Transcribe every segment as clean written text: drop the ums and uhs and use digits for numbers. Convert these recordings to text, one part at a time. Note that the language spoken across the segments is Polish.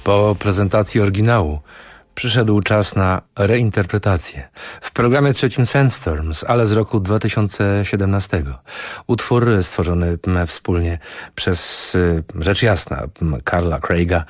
Po prezentacji oryginału przyszedł czas na reinterpretację. W programie trzecim Sandstorms, ale z roku 2017. Utwór stworzony wspólnie przez, rzecz jasna, Carla Craiga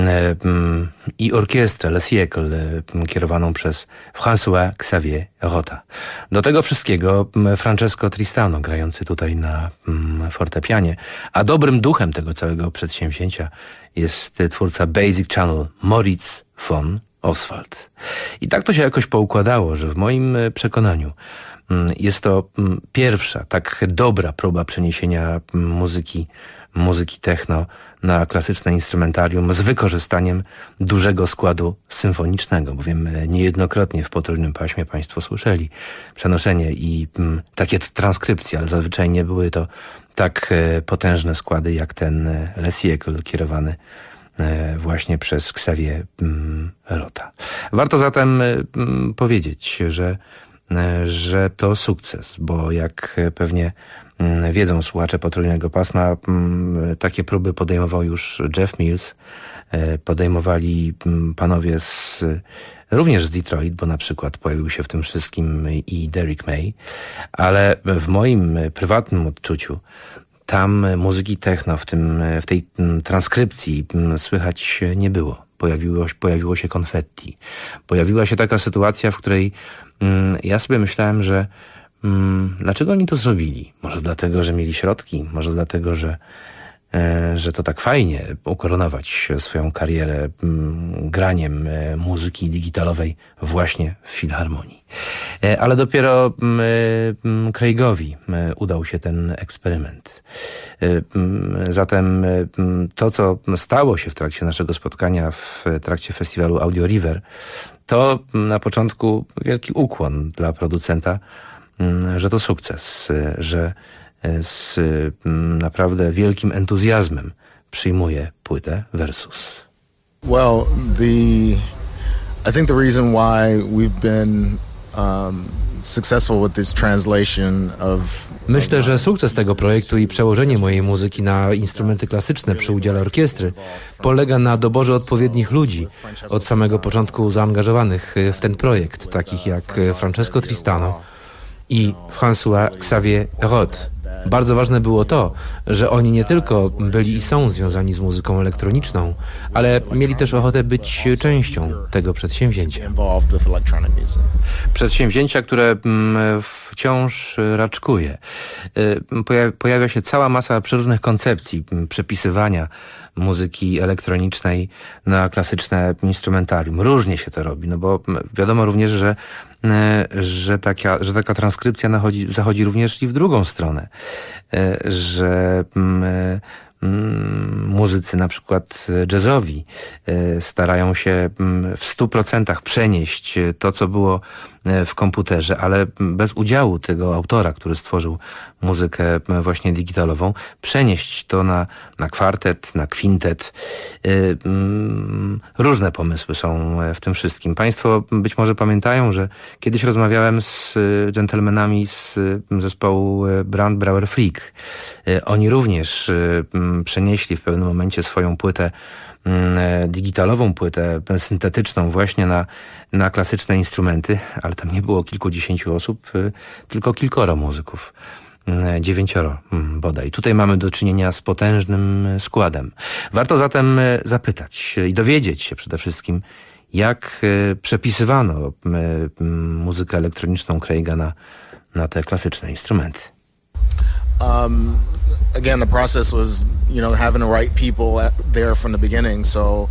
i orkiestrę Le Siècle kierowaną przez François Xavier Rota. Do tego wszystkiego Francesco Tristano, grający tutaj na fortepianie, a dobrym duchem tego całego przedsięwzięcia jest twórca Basic Channel Moritz von Oswald. I tak to się jakoś poukładało, że w moim przekonaniu jest to pierwsza tak dobra próba przeniesienia muzyki techno na klasyczne instrumentarium z wykorzystaniem dużego składu symfonicznego, bowiem niejednokrotnie w Potrójnym Paśmie Państwo słyszeli przenoszenie i takie transkrypcje, ale zazwyczaj nie były to tak potężne składy jak ten Le Siècle kierowany właśnie przez Xavier Rota. Warto zatem powiedzieć, że to sukces, bo jak pewnie wiedzą słuchacze Potrójnego Pasma, takie próby podejmował już Jeff Mills, podejmowali panowie również z Detroit, bo na przykład pojawił się w tym wszystkim i Derrick May, ale w moim prywatnym odczuciu tam muzyki techno w tej transkrypcji słychać nie było. Pojawiło się konfetti. Pojawiła się taka sytuacja, w której ja sobie myślałem, że dlaczego oni to zrobili? Może dlatego, że mieli środki? Może dlatego, że to tak fajnie ukoronować swoją karierę graniem muzyki digitalowej właśnie w filharmonii. Ale dopiero Craigowi udał się ten eksperyment. Zatem to, co stało się w trakcie naszego spotkania, w trakcie festiwalu Audio River, to na początku wielki ukłon dla producenta, że to sukces, że z naprawdę wielkim entuzjazmem przyjmuje płytę Versus. Well, I think the reason why we've been successful with this translation of Myślę, że sukces tego projektu i przełożenie mojej muzyki na instrumenty klasyczne przy udziale orkiestry polega na doborze odpowiednich ludzi, od samego początku zaangażowanych w ten projekt, takich jak Francesco Tristano i François Xavier Rot. Bardzo ważne było to, że oni nie tylko byli i są związani z muzyką elektroniczną, ale mieli też ochotę być częścią tego przedsięwzięcia. Przedsięwzięcia, które wciąż raczkuje. Pojawia się cała masa przeróżnych koncepcji przepisywania muzyki elektronicznej na klasyczne instrumentarium. Różnie się to robi, no bo wiadomo również, że taka transkrypcja zachodzi również i w drugą stronę, że muzycy na przykład jazzowi starają się w 100% przenieść to, co było w komputerze, ale bez udziału tego autora, który stworzył muzykę właśnie digitalową, przenieść to na kwartet, na kwintet. Różne pomysły są w tym wszystkim. Państwo być może pamiętają, że kiedyś rozmawiałem z dżentelmenami z zespołu Brand Brauer Freak. Oni również przenieśli w pewnym momencie swoją płytę, digitalową płytę syntetyczną właśnie na klasyczne instrumenty, ale tam nie było kilkudziesięciu osób, tylko kilkoro muzyków. 9 bodaj. Tutaj mamy do czynienia z potężnym składem. Warto zatem zapytać i dowiedzieć się przede wszystkim, jak przepisywano muzykę elektroniczną Craiga na te klasyczne instrumenty. Again, the process was, having the right people there from the beginning. So,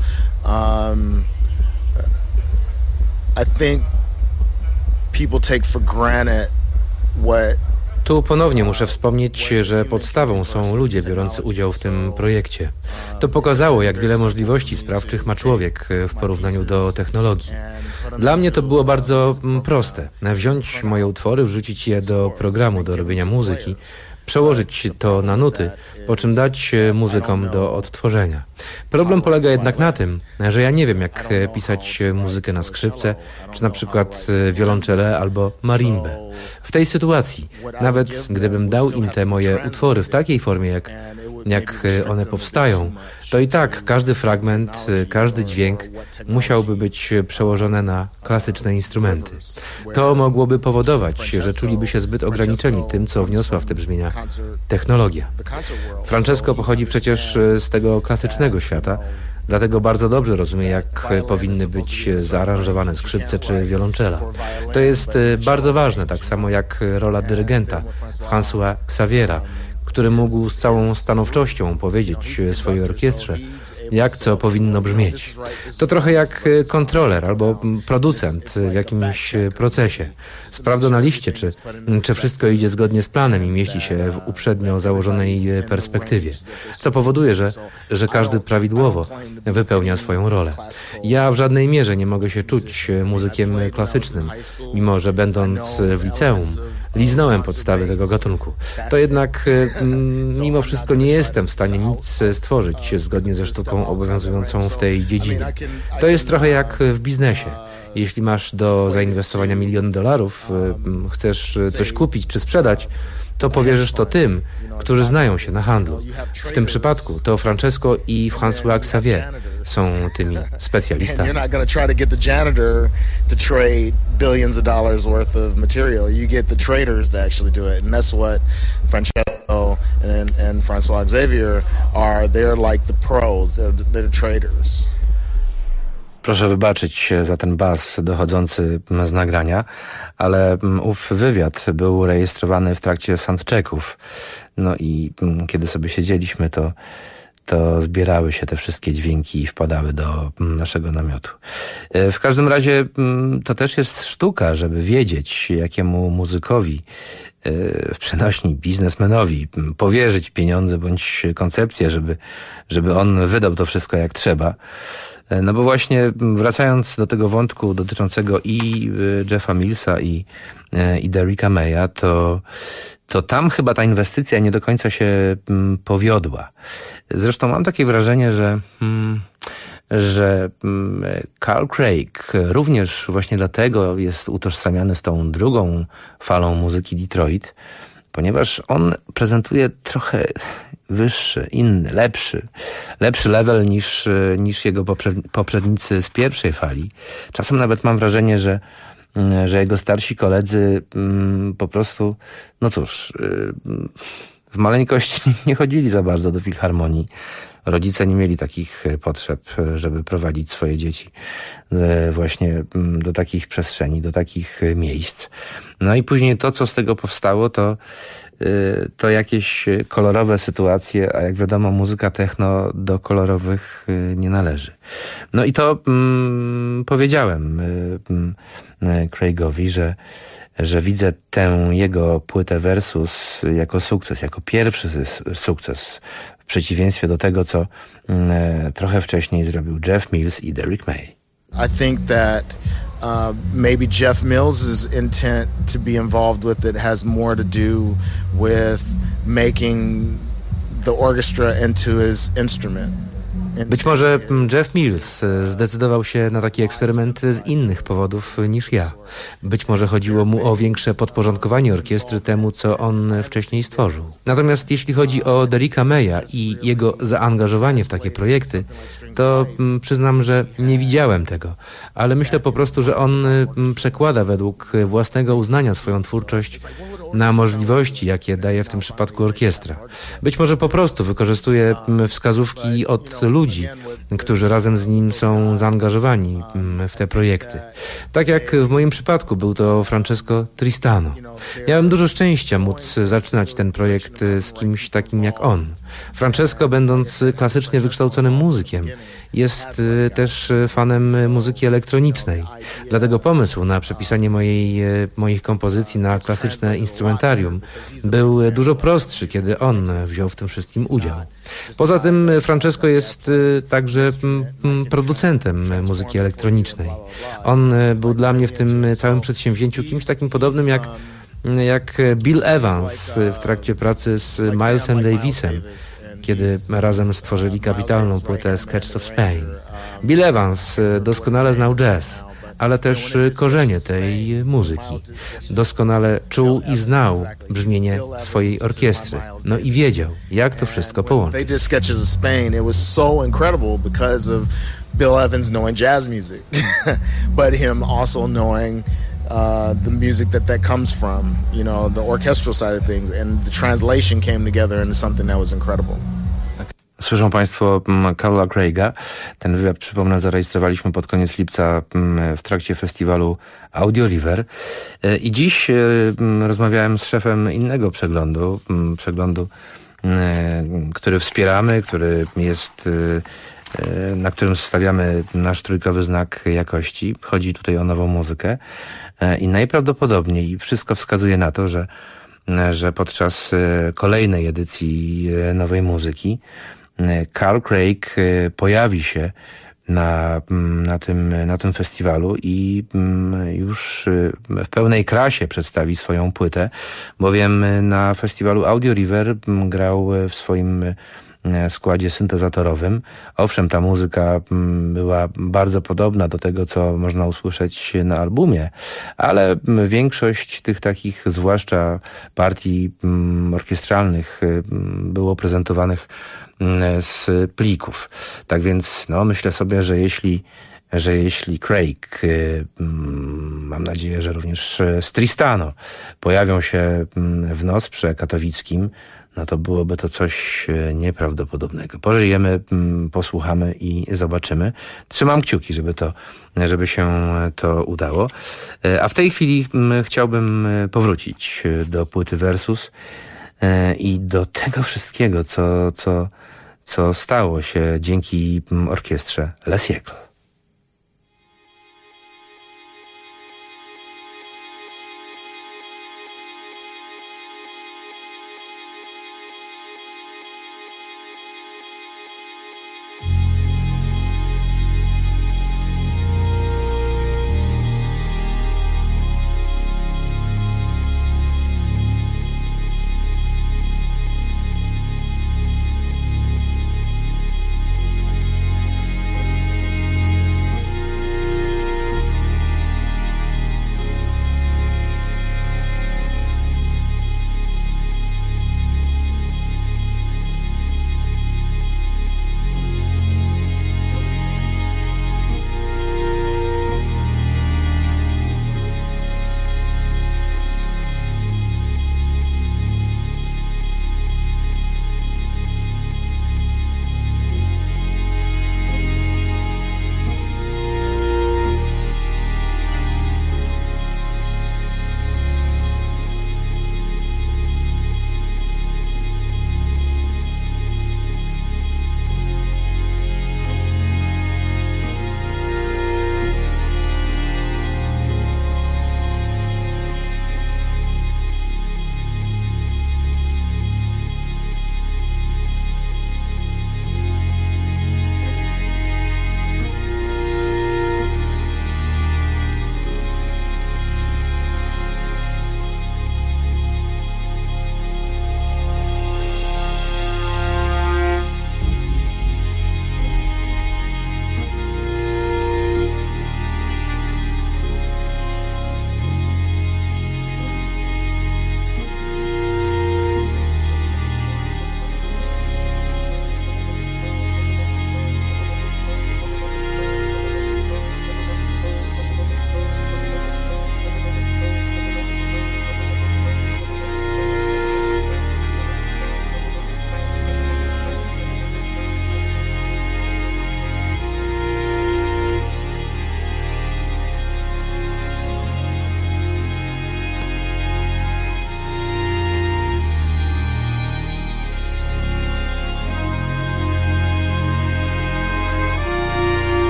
I think people take for granted what. Tu ponownie muszę wspomnieć, że podstawą są ludzie biorący udział w tym projekcie. To pokazało, jak wiele możliwości sprawczych ma człowiek w porównaniu do technologii. Dla mnie to było bardzo proste. Wziąć moje utwory, wrzucić je do programu do robienia muzyki, przełożyć to na nuty, po czym dać muzykom do odtworzenia. Problem polega jednak na tym, że ja nie wiem, jak pisać muzykę na skrzypce, czy na przykład wiolonczele albo marimbę. W tej sytuacji, nawet gdybym dał im te moje utwory w takiej formie, jak jak one powstają, to i tak każdy fragment, każdy dźwięk musiałby być przełożony na klasyczne instrumenty. To mogłoby powodować, że czuliby się zbyt ograniczeni tym, co wniosła w te brzmienia technologia. Francesco pochodzi przecież z tego klasycznego świata, dlatego bardzo dobrze rozumie, jak powinny być zaaranżowane skrzypce czy wiolonczela. To jest bardzo ważne, tak samo jak rola dyrygenta François Xaviera, który mógł z całą stanowczością powiedzieć swojej orkiestrze, jak co powinno brzmieć. To trochę jak kontroler albo producent w jakimś procesie. Sprawdza na liście, czy wszystko idzie zgodnie z planem i mieści się w uprzednio założonej perspektywie, co powoduje, że każdy prawidłowo wypełnia swoją rolę. Ja w żadnej mierze nie mogę się czuć muzykiem klasycznym, mimo że będąc w liceum liznąłem podstawy tego gatunku. To jednak mimo wszystko nie jestem w stanie nic stworzyć zgodnie ze sztuką obowiązującą w tej dziedzinie. To jest trochę jak w biznesie. Jeśli masz do zainwestowania $1 milion, chcesz coś kupić czy sprzedać, to powierzysz to tym, którzy znają się na handlu. W tym przypadku to Francesco i François Xavier są tymi specjalistami. You're not going to try to get the janitor to trade billions of dollars worth of material. You get the traders to actually do it. And that's what Francesco and François Xavier are. They're like the pros. They're the traders. Proszę wybaczyć za ten bas dochodzący z nagrania, ale ów wywiad był rejestrowany w trakcie soundchecków. No i kiedy sobie siedzieliśmy, to zbierały się te wszystkie dźwięki i wpadały do naszego namiotu. W każdym razie to też jest sztuka, żeby wiedzieć, jakiemu muzykowi, w przenośni biznesmenowi, powierzyć pieniądze bądź koncepcję, żeby on wydał to wszystko jak trzeba. No bo właśnie wracając do tego wątku dotyczącego i Jeffa Millsa i Derricka Maya, to tam chyba ta inwestycja nie do końca się powiodła. Zresztą mam takie wrażenie, że Carl Craig również właśnie dlatego jest utożsamiany z tą drugą falą muzyki Detroit, ponieważ on prezentuje trochę wyższy, inny, lepszy level niż jego poprzednicy z pierwszej fali. Czasem nawet mam wrażenie, że jego starsi koledzy po prostu, no cóż, w maleńkości nie chodzili za bardzo do filharmonii. Rodzice nie mieli takich potrzeb, żeby prowadzić swoje dzieci właśnie do takich przestrzeni, do takich miejsc. No i później to, co z tego powstało, to jakieś kolorowe sytuacje, a jak wiadomo, muzyka techno do kolorowych nie należy. No i to powiedziałem Craigowi, że widzę tę jego płytę Versus jako sukces, jako pierwszy sukces, w przeciwieństwie do tego, co trochę wcześniej zrobił Jeff Mills i Derrick May. I think that maybe Jeff Mills's intent to be involved with it has more to do with making the orchestra into his instrument. Być może Jeff Mills zdecydował się na taki eksperyment z innych powodów niż ja. Być może chodziło mu o większe podporządkowanie orkiestry temu, co on wcześniej stworzył. Natomiast jeśli chodzi o Derricka Maya i jego zaangażowanie w takie projekty, to przyznam, że nie widziałem tego. Ale myślę po prostu, że on przekłada według własnego uznania swoją twórczość na możliwości, jakie daje w tym przypadku orkiestra. Być może po prostu wykorzystuje wskazówki od ludzi, którzy razem z nim są zaangażowani w te projekty. Tak jak w moim przypadku był to Francesco Tristano. Miałem dużo szczęścia móc zaczynać ten projekt z kimś takim jak on. Francesco, będąc klasycznie wykształconym muzykiem, jest też fanem muzyki elektronicznej. Dlatego pomysł na przepisanie moich kompozycji na klasyczne instrumentarium był dużo prostszy, kiedy on wziął w tym wszystkim udział. Poza tym Francesco jest także producentem muzyki elektronicznej. On był dla mnie w tym całym przedsięwzięciu kimś takim podobnym jak Bill Evans w trakcie pracy z Milesem Davisem, kiedy razem stworzyli kapitalną płytę Sketches of Spain. Bill Evans doskonale znał jazz, ale też korzenie tej muzyki. Doskonale czuł i znał brzmienie swojej orkiestry. No i wiedział, jak to wszystko połączyć. Bill Evans knowing jazz music, but him also knowing the music that comes from, you know, the orchestral side of things, and the translation came together into something that was incredible. Słyszą Państwo Carla Craiga. Ten wywiad, przypomnę, zarejestrowaliśmy pod koniec lipca w trakcie festiwalu Audio River. I dziś rozmawiałem z szefem innego przeglądu, który wspieramy, który jest, na którym stawiamy nasz trójkowy znak jakości. Chodzi tutaj o nową muzykę i najprawdopodobniej, i wszystko wskazuje na to, że podczas kolejnej edycji nowej muzyki Carl Craig pojawi się na tym festiwalu i już w pełnej krasie przedstawi swoją płytę, bowiem na festiwalu Audio River grał w swoim składzie syntezatorowym. Owszem, ta muzyka była bardzo podobna do tego, co można usłyszeć na albumie, ale większość tych takich, zwłaszcza partii orkiestralnych, było prezentowanych z plików. Tak więc myślę sobie, że jeśli Craig, mam nadzieję, że również z Tristano pojawią się w Nosprze katowickim, no to byłoby to coś nieprawdopodobnego. Pożyjemy, posłuchamy i zobaczymy. Trzymam kciuki, żeby się to udało. A w tej chwili chciałbym powrócić do płyty Versus i do tego wszystkiego, co stało się dzięki orkiestrze Le Siècle.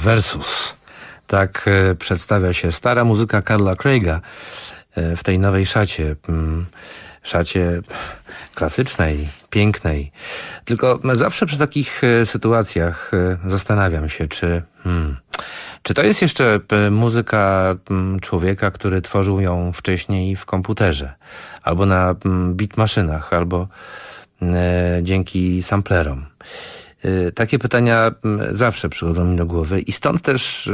Versus. Tak przedstawia się stara muzyka Carla Craiga w tej nowej szacie. Szacie klasycznej, pięknej. Tylko zawsze przy takich sytuacjach zastanawiam się, czy to jest jeszcze muzyka człowieka, który tworzył ją wcześniej w komputerze, albo na beatmaszynach, albo dzięki samplerom. Takie pytania zawsze przychodzą mi do głowy i stąd też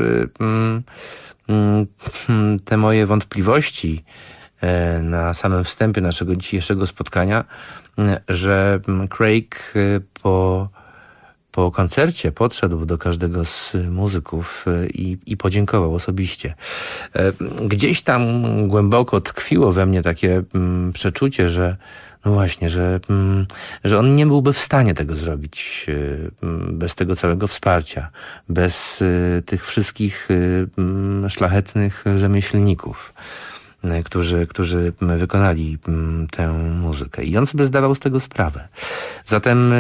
te moje wątpliwości na samym wstępie naszego dzisiejszego spotkania, że Craig po koncercie podszedł do każdego z muzyków i podziękował osobiście. Gdzieś tam głęboko tkwiło we mnie takie przeczucie, że no właśnie, że on nie byłby w stanie tego zrobić bez tego całego wsparcia, bez tych wszystkich szlachetnych rzemieślników, którzy wykonali tę muzykę. I on sobie zdawał z tego sprawę. Zatem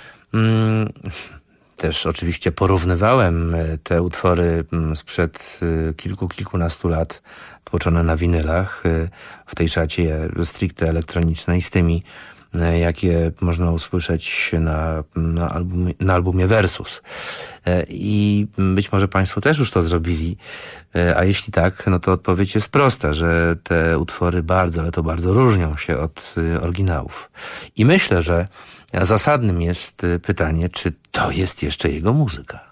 też oczywiście porównywałem te utwory sprzed kilkunastu lat, tłoczone na winylach w tej szacie stricte elektronicznej, z tymi, jakie można usłyszeć na albumie Versus. I być może Państwo też już to zrobili, a jeśli tak, no to odpowiedź jest prosta, że te utwory bardzo, ale to bardzo różnią się od oryginałów. I myślę, że zasadnym jest pytanie, czy to jest jeszcze jego muzyka.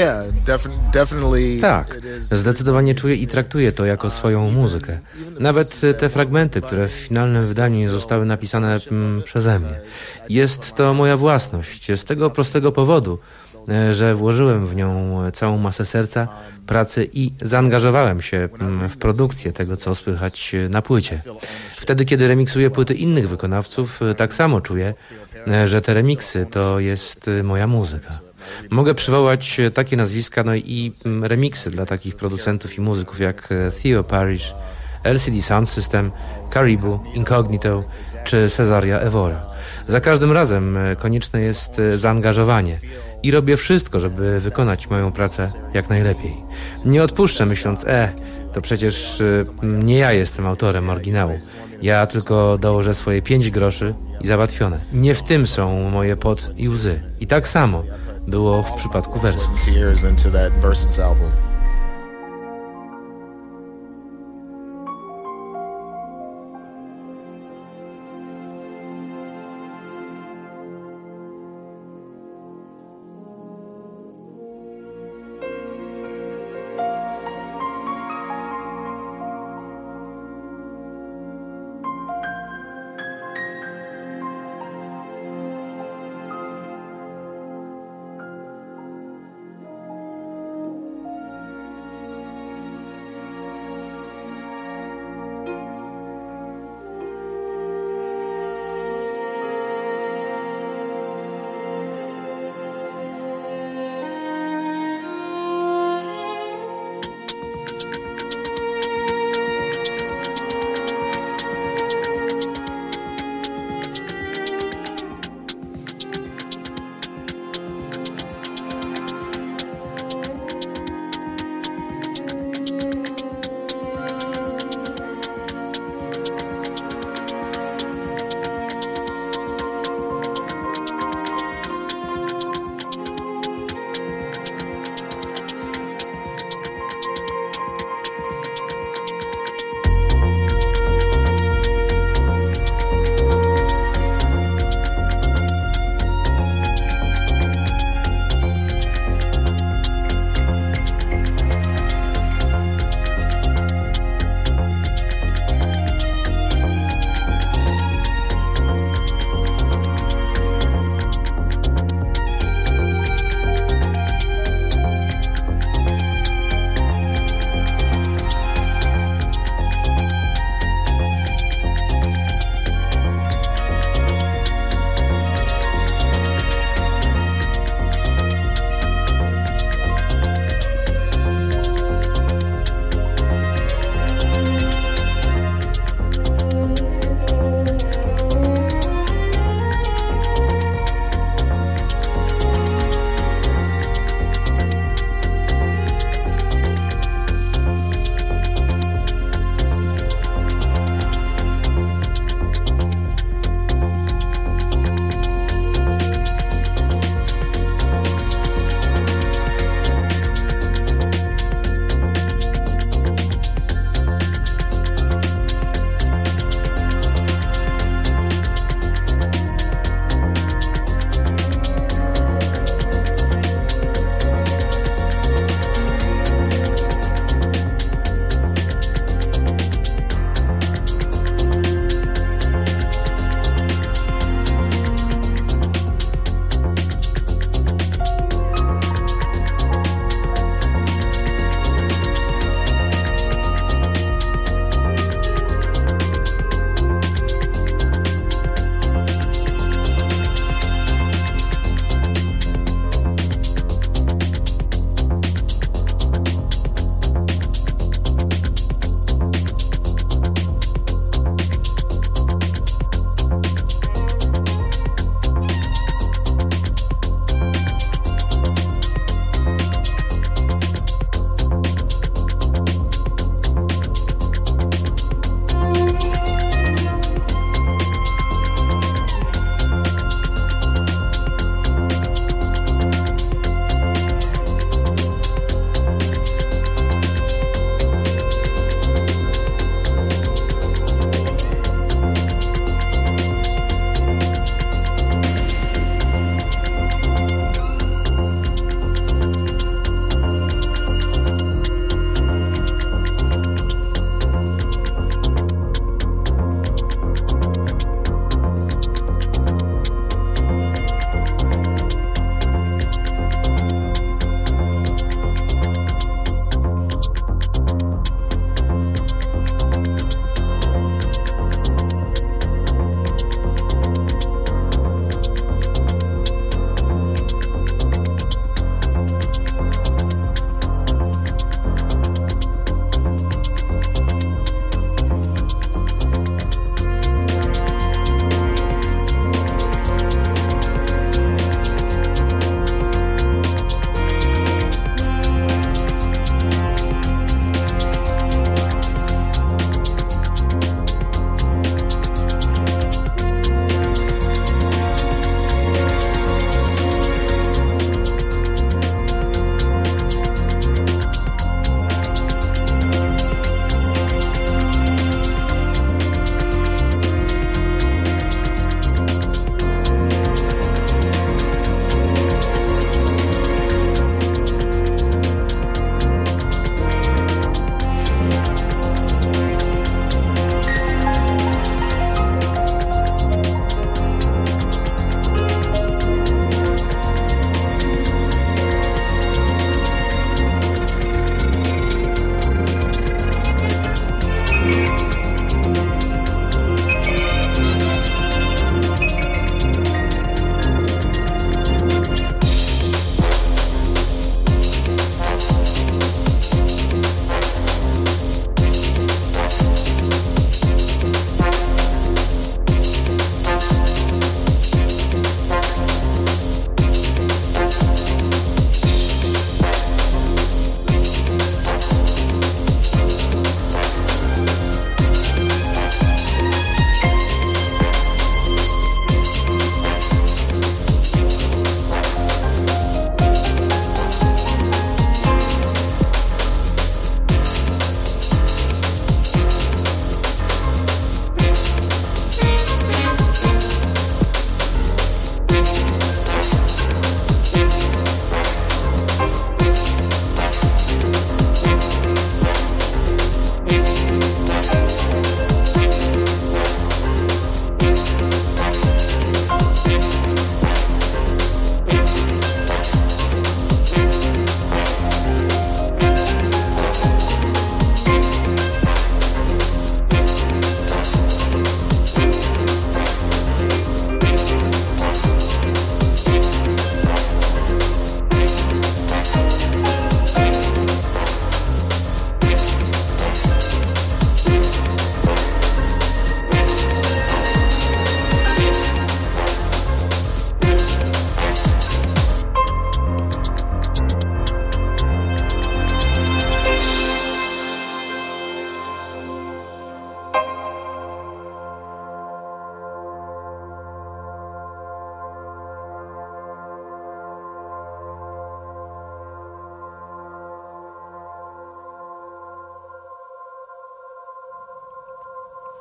Tak, zdecydowanie czuję i traktuję to jako swoją muzykę. Nawet te fragmenty, które w finalnym wydaniu nie zostały napisane przeze mnie. Jest to moja własność, z tego prostego powodu, że włożyłem w nią całą masę serca, pracy i zaangażowałem się w produkcję tego, co słychać na płycie. Wtedy, kiedy remiksuję płyty innych wykonawców, tak samo czuję, że te remiksy to jest moja muzyka. Mogę przywołać takie nazwiska, no i remiksy dla takich producentów i muzyków jak Theo Parrish, LCD Sound System, Caribou, Incognito czy Cesaria Evora. Za każdym razem konieczne jest zaangażowanie i robię wszystko, żeby wykonać moją pracę jak najlepiej. Nie odpuszczę myśląc, to przecież nie ja jestem autorem oryginału. Ja tylko dołożę swoje 5 groszy i załatwione. Nie w tym są moje pot i łzy. I tak samo było w przypadku Versus.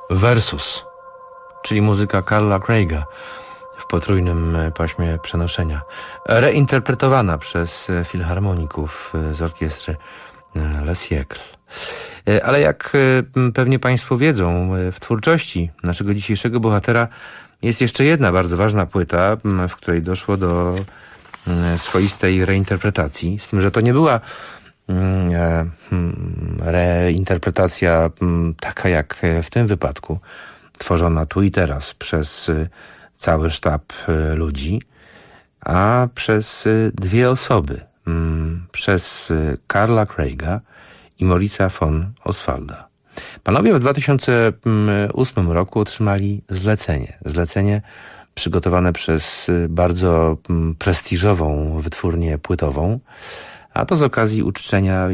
Versus, czyli muzyka Carla Craiga w potrójnym paśmie przenoszenia, reinterpretowana przez filharmoników z orkiestry Les Siècles. Ale jak pewnie Państwo wiedzą, w twórczości naszego dzisiejszego bohatera jest jeszcze jedna bardzo ważna płyta, w której doszło do swoistej reinterpretacji, z tym, że to nie była reinterpretacja taka jak w tym wypadku, tworzona tu i teraz przez cały sztab ludzi, a przez dwie osoby, przez Carla Craiga i Maurice'a von Oswalda. Panowie w 2008 roku otrzymali zlecenie przygotowane przez bardzo prestiżową wytwórnię płytową, a to z okazji uczczenia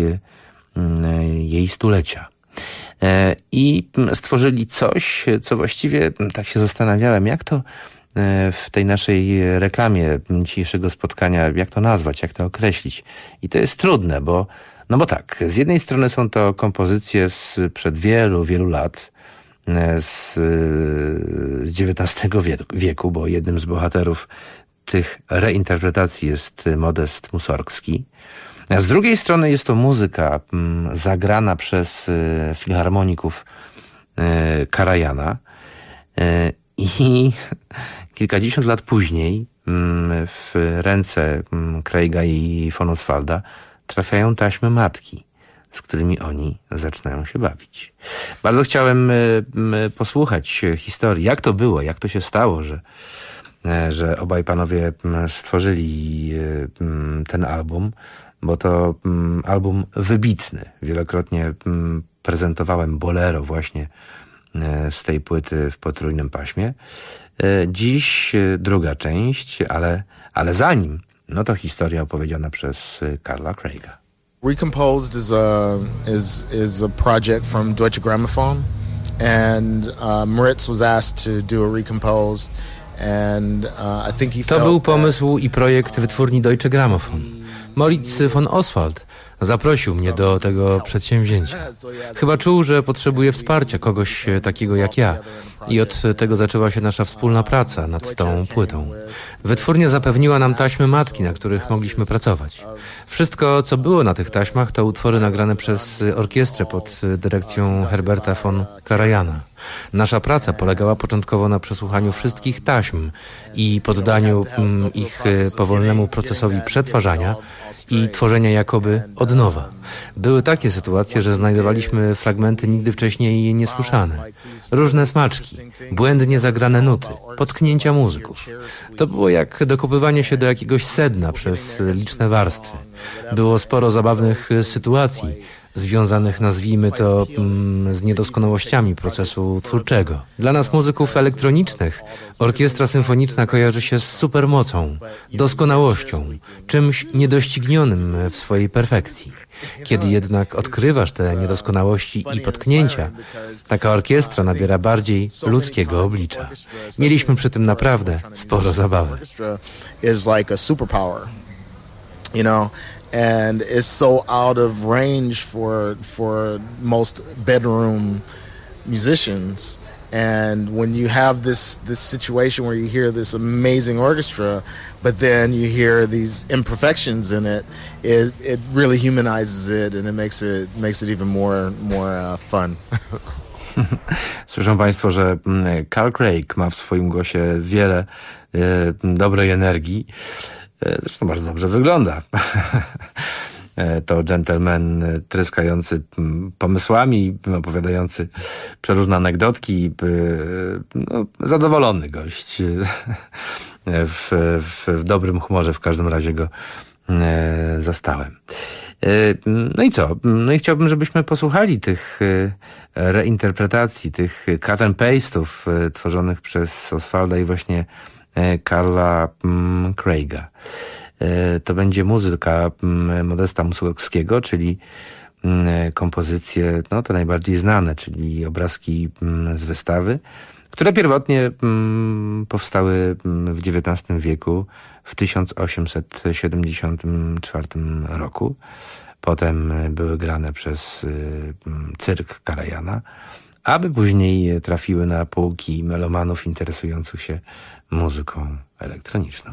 jej stulecia. I stworzyli coś, co właściwie tak się zastanawiałem, jak to w tej naszej reklamie dzisiejszego spotkania, jak to nazwać, jak to określić. I to jest trudne, bo tak, z jednej strony są to kompozycje sprzed wielu, wielu lat, z XIX wieku, bo jednym z bohaterów tych reinterpretacji jest Modest Mussorgski. A z drugiej strony jest to muzyka zagrana przez filharmoników Karajana i kilkadziesiąt lat później w ręce Craiga i von Oswalda trafiają taśmy matki, z którymi oni zaczynają się bawić. Bardzo chciałem posłuchać historii, jak to było, jak to się stało, że obaj panowie stworzyli ten album, bo to album wybitny. Wielokrotnie prezentowałem bolero właśnie z tej płyty w potrójnym paśmie. Dziś druga część, ale zanim, no to historia opowiedziana przez Carla Craiga. Recomposed is a project from Deutsche Grammophon, and Moritz was asked to do a recompose, and I think he felt. To był pomysł i projekt wytwórni Deutsche Grammophon. Moritz von Oswald zaprosił mnie do tego przedsięwzięcia. Chyba czuł, że potrzebuje wsparcia kogoś takiego jak ja. I od tego zaczęła się nasza wspólna praca nad tą płytą. Wytwórnia zapewniła nam taśmy matki, na których mogliśmy pracować. Wszystko, co było na tych taśmach, to utwory nagrane przez orkiestrę pod dyrekcją Herberta von Karajana. Nasza praca polegała początkowo na przesłuchaniu wszystkich taśm i poddaniu ich powolnemu procesowi przetwarzania i tworzenia jakoby od nowa. Były takie sytuacje, że znajdowaliśmy fragmenty nigdy wcześniej niesłyszane. Różne smaczki, błędnie zagrane nuty, potknięcia muzyków. To było jak dokopywanie się do jakiegoś sedna przez liczne warstwy. Było sporo zabawnych sytuacji, związanych, nazwijmy to, z niedoskonałościami procesu twórczego. Dla nas, muzyków elektronicznych, orkiestra symfoniczna kojarzy się z supermocą, doskonałością, czymś niedoścignionym w swojej perfekcji. Kiedy jednak odkrywasz te niedoskonałości i potknięcia, taka orkiestra nabiera bardziej ludzkiego oblicza. Mieliśmy przy tym naprawdę sporo zabawy. You know, and it's so out of range for most bedroom musicians. And when you have this situation where you hear this amazing orchestra, but then you hear these imperfections in it, it really humanizes it, and it makes it even more fun. Słyszą Państwo, że Carl Craig ma w swoim głosie wiele dobrej energii. Zresztą bardzo dobrze wygląda. To dżentelmen tryskający pomysłami, opowiadający przeróżne anegdotki, zadowolony gość. W dobrym humorze w każdym razie go zastałem. No i co? No i chciałbym, żebyśmy posłuchali tych reinterpretacji, tych cut and paste'ów tworzonych przez Oswalda i właśnie Carla Craiga. To będzie muzyka Modesta Mussorgskiego, czyli kompozycje, no te najbardziej znane, czyli obrazki z wystawy, które pierwotnie powstały w XIX wieku, w 1874 roku. Potem były grane przez cyrk Karajana, aby później trafiły na półki melomanów interesujących się muzyką elektroniczną.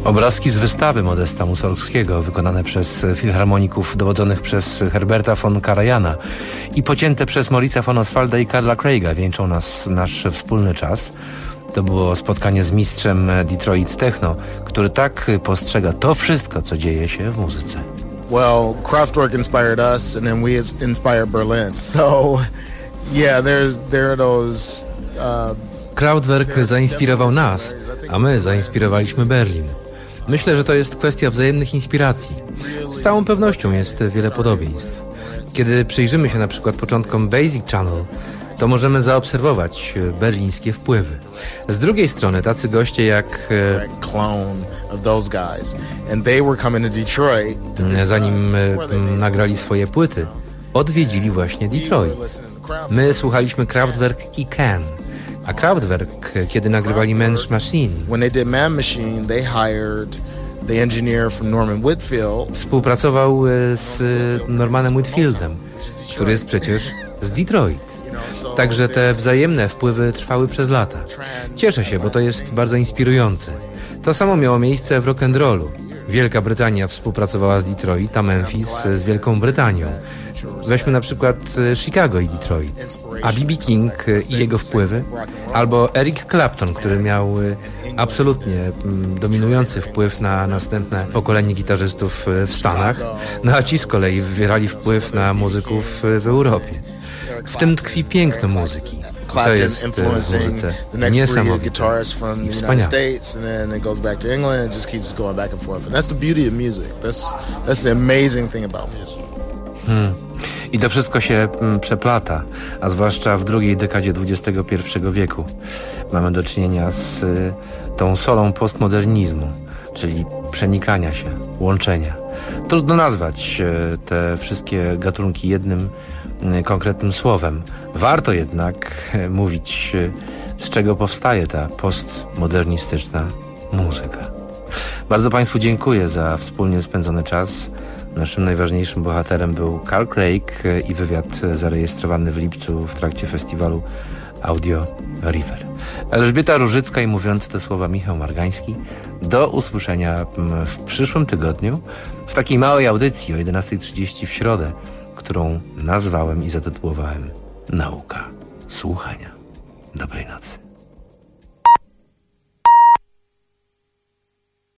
Obrazki z wystawy Modesta Mussorgskiego, wykonane przez filharmoników dowodzonych przez Herberta von Karajana i pocięte przez Maurice'a von Oswalda i Karla Craiga, wieńczą nasz wspólny czas. To było spotkanie z mistrzem Detroit Techno, który tak postrzega to wszystko, co dzieje się w muzyce. Well, Kraftwerk inspired us, and then we inspired Berlin. So, yeah, there are those. Kraftwerk zainspirował nas, a my zainspirowaliśmy Berlin. Myślę, że to jest kwestia wzajemnych inspiracji. Z całą pewnością jest wiele podobieństw. Kiedy przyjrzymy się na przykład początkom Basic Channel, to możemy zaobserwować berlińskie wpływy. Z drugiej strony tacy goście jak zanim nagrali swoje płyty, odwiedzili właśnie Detroit. My słuchaliśmy Kraftwerk i Can, a Kraftwerk, kiedy nagrywali Mensch Machine, współpracował z Normanem Whitfieldem, który jest przecież z Detroit. Także te wzajemne wpływy trwały przez lata. Cieszę się, bo to jest bardzo inspirujące. To samo miało miejsce w rock'n'rollu. Wielka Brytania współpracowała z Detroit, a Memphis z Wielką Brytanią. Weźmy na przykład Chicago i Detroit. A B.B. King i jego wpływy, albo Eric Clapton, który miał absolutnie dominujący wpływ na następne pokolenie gitarzystów w Stanach, no a ci z kolei wywierali wpływ na muzyków w Europie. W tym tkwi piękno muzyki. To jest w muzyce niesamowite i wspaniałe. I to wszystko się przeplata, a zwłaszcza w drugiej dekadzie XXI wieku. Mamy do czynienia z tą solą postmodernizmu, czyli przenikania się, łączenia. Trudno nazwać te wszystkie gatunki jednym konkretnym słowem. Warto jednak mówić, z czego powstaje ta postmodernistyczna muzyka. Bardzo Państwu dziękuję za wspólnie spędzony czas. Naszym najważniejszym bohaterem był Carl Craig i wywiad zarejestrowany w lipcu w trakcie festiwalu Audio River. Elżbieta Różycka i mówiąc te słowa Michał Margański. Do usłyszenia w przyszłym tygodniu w takiej małej audycji o 11:30 w środę, którą nazwałem i zatytułowałem Nauka słuchania. Dobrej nocy.